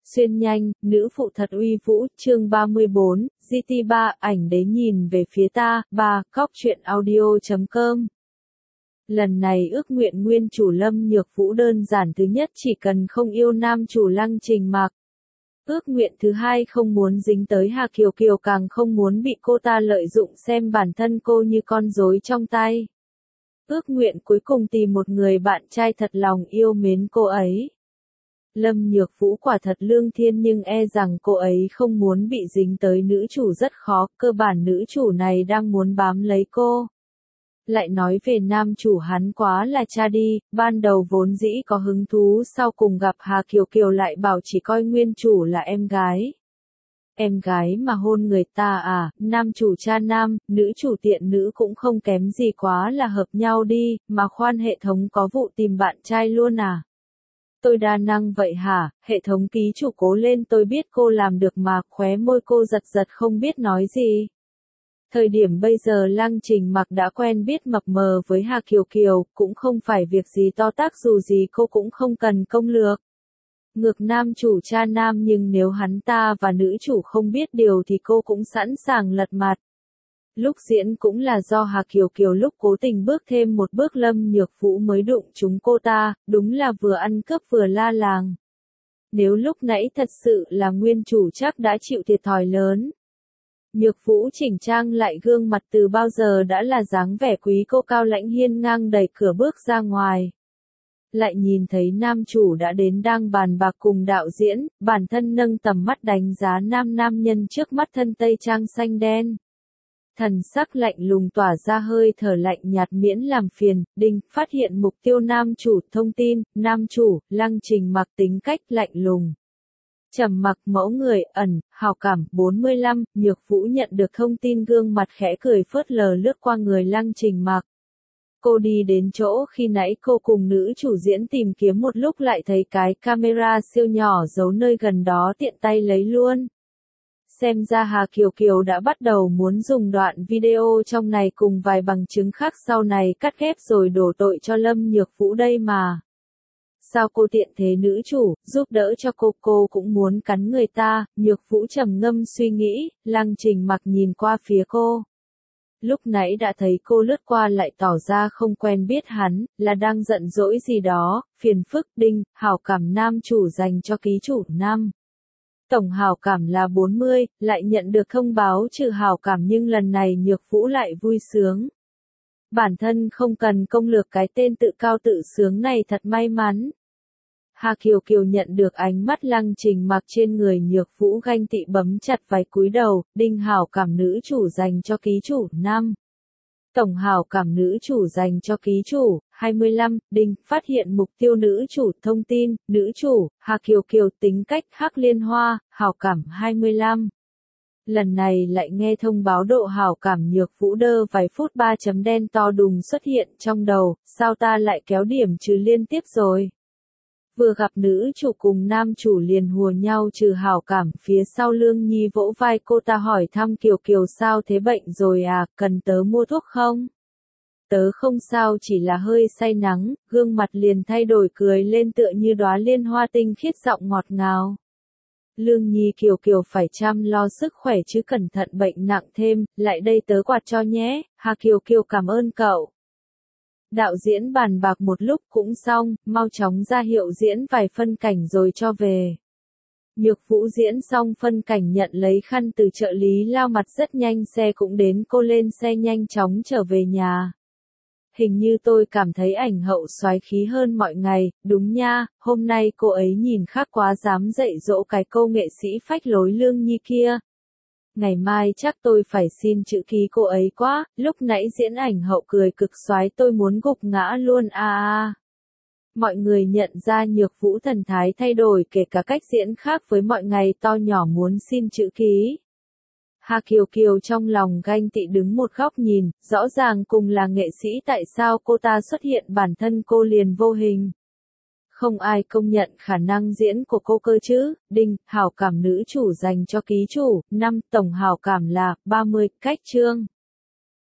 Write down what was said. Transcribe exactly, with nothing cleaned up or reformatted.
Xuyên nhanh, nữ phụ thật uy vũ, chương ba mươi bốn, giê tê ba, ảnh đế nhìn về phía ta, ba, cóc truyện audio chấm com. Lần này ước nguyện nguyên chủ Lâm Nhược Vũ đơn giản thứ nhất chỉ cần không yêu nam chủ Lăng Trình Mặc. Ước nguyện thứ hai không muốn dính tới Hà Kiều Kiều, càng không muốn bị cô ta lợi dụng xem bản thân cô như con rối trong tay. Ước nguyện cuối cùng tìm một người bạn trai thật lòng yêu mến cô ấy. Lâm Nhược Vũ quả thật lương thiên, nhưng e rằng cô ấy không muốn bị dính tới nữ chủ rất khó, cơ bản nữ chủ này đang muốn bám lấy cô. Lại nói về nam chủ, hắn quá là cha đi, ban đầu vốn dĩ có hứng thú, sau cùng gặp Hà Kiều Kiều lại bảo chỉ coi nguyên chủ là em gái. Em gái mà hôn người ta à, nam chủ cha nam, nữ chủ tiện nữ cũng không kém gì, quá là hợp nhau đi, mà khoan, hệ thống có vụ tìm bạn trai luôn à? Tôi đa năng vậy hả? Hệ thống ký chủ cố lên, tôi biết cô làm được mà. Khóe môi cô giật giật không biết nói gì. Thời điểm bây giờ Lăng Trình Mặc đã quen biết mập mờ với Hà Kiều Kiều, cũng không phải việc gì to tát, dù gì cô cũng không cần công lược. Ngược nam chủ cha nam, nhưng nếu hắn ta và nữ chủ không biết điều thì cô cũng sẵn sàng lật mặt. Lúc diễn cũng là do Hà Kiều Kiều lúc cố tình bước thêm một bước, Lâm Nhược Vũ mới đụng trúng cô ta, đúng là vừa ăn cướp vừa la làng. Nếu lúc nãy thật sự là nguyên chủ chắc đã chịu thiệt thòi lớn. Nhược Vũ chỉnh trang lại gương mặt, từ bao giờ đã là dáng vẻ quý cô cao lãnh hiên ngang, đẩy cửa bước ra ngoài. Lại nhìn thấy nam chủ đã đến, đang bàn bạc cùng đạo diễn, bản thân nâng tầm mắt đánh giá nam nam nhân trước mắt thân tây trang xanh đen. Thần sắc lạnh lùng tỏa ra hơi thở lạnh nhạt, miễn làm phiền. Đinh, phát hiện mục tiêu nam chủ, thông tin, nam chủ, Lăng Trình Mặc tính cách lạnh lùng. Trầm mặc, mẫu người, ẩn, hào cảm, bốn mươi lăm, Nhược Vũ nhận được thông tin, gương mặt khẽ cười phớt lờ lướt qua người Lăng Trình Mặc. Cô đi đến chỗ khi nãy cô cùng nữ chủ diễn tìm kiếm một lúc, lại thấy cái camera siêu nhỏ giấu nơi gần đó, tiện tay lấy luôn. Xem ra Hà Kiều Kiều đã bắt đầu muốn dùng đoạn video trong này cùng vài bằng chứng khác sau này cắt ghép rồi đổ tội cho Lâm Nhược Vũ đây mà. Sao cô tiện thế nữ chủ, giúp đỡ cho cô, cô cũng muốn cắn người ta. Nhược Vũ trầm ngâm suy nghĩ, Lăng Trình Mặc nhìn qua phía cô. Lúc nãy đã thấy cô lướt qua lại tỏ ra không quen biết hắn, là đang giận dỗi gì đó, phiền phức. Đinh, hảo cảm nam chủ dành cho ký chủ năm. Tổng hảo cảm là bốn mươi, lại nhận được thông báo trừ hảo cảm, nhưng lần này Nhược Vũ lại vui sướng. Bản thân không cần công lược cái tên tự cao tự sướng này, thật may mắn. Hà Kiều Kiều nhận được ánh mắt Lăng Trình Mặc trên người Nhược Vũ, ganh tị bấm chặt váy cúi đầu. Đinh, hảo cảm nữ chủ dành cho ký chủ năm. Tổng hảo cảm nữ chủ dành cho ký chủ, hai mươi lăm. Đinh, phát hiện mục tiêu nữ chủ, thông tin, nữ chủ, Hà Kiều Kiều tính cách Hắc Liên Hoa, hảo cảm hai mươi lăm. Lần này lại nghe thông báo độ hảo cảm Nhược Vũ đơ vài phút, ba chấm đen to đùng xuất hiện trong đầu, sao ta lại kéo điểm trừ liên tiếp rồi? Vừa gặp nữ chủ cùng nam chủ liền hùa nhau trừ hảo cảm, phía sau Lương Nhi vỗ vai cô ta hỏi thăm Kiều Kiều sao thế, bệnh rồi à, cần tớ mua thuốc không? Tớ không sao, chỉ là hơi say nắng, gương mặt liền thay đổi cười lên tựa như đóa liên hoa tinh khiết, giọng ngọt ngào. Lương Nhi, Kiều Kiều phải chăm lo sức khỏe chứ, cẩn thận bệnh nặng thêm, lại đây tớ quạt cho nhé. Hà Kiều Kiều cảm ơn cậu. Đạo diễn bàn bạc một lúc cũng xong, mau chóng ra hiệu diễn vài phân cảnh rồi cho về. Nhược Vũ diễn xong phân cảnh, nhận lấy khăn từ trợ lý lau mặt rất nhanh, xe cũng đến, cô lên xe nhanh chóng trở về nhà. Hình như tôi cảm thấy ảnh hậu soái khí hơn mọi ngày, đúng nha, hôm nay cô ấy nhìn khác quá, dám dạy dỗ cái cô nghệ sĩ phách lối Lương Nhi kia. Ngày mai chắc tôi phải xin chữ ký cô ấy quá, lúc nãy diễn ảnh hậu cười cực soái, tôi muốn gục ngã luôn a a. Mọi người nhận ra Nhược Vũ thần thái thay đổi, kể cả cách diễn khác với mọi ngày, to nhỏ muốn xin chữ ký. Hà Kiều Kiều trong lòng ganh tị đứng một góc nhìn, rõ ràng cùng là nghệ sĩ, tại sao cô ta xuất hiện bản thân cô liền vô hình. Không ai công nhận khả năng diễn của cô cơ chứ. Đinh, hảo cảm nữ chủ dành cho ký chủ, năm. Tổng hảo cảm là ba mươi, cách chương.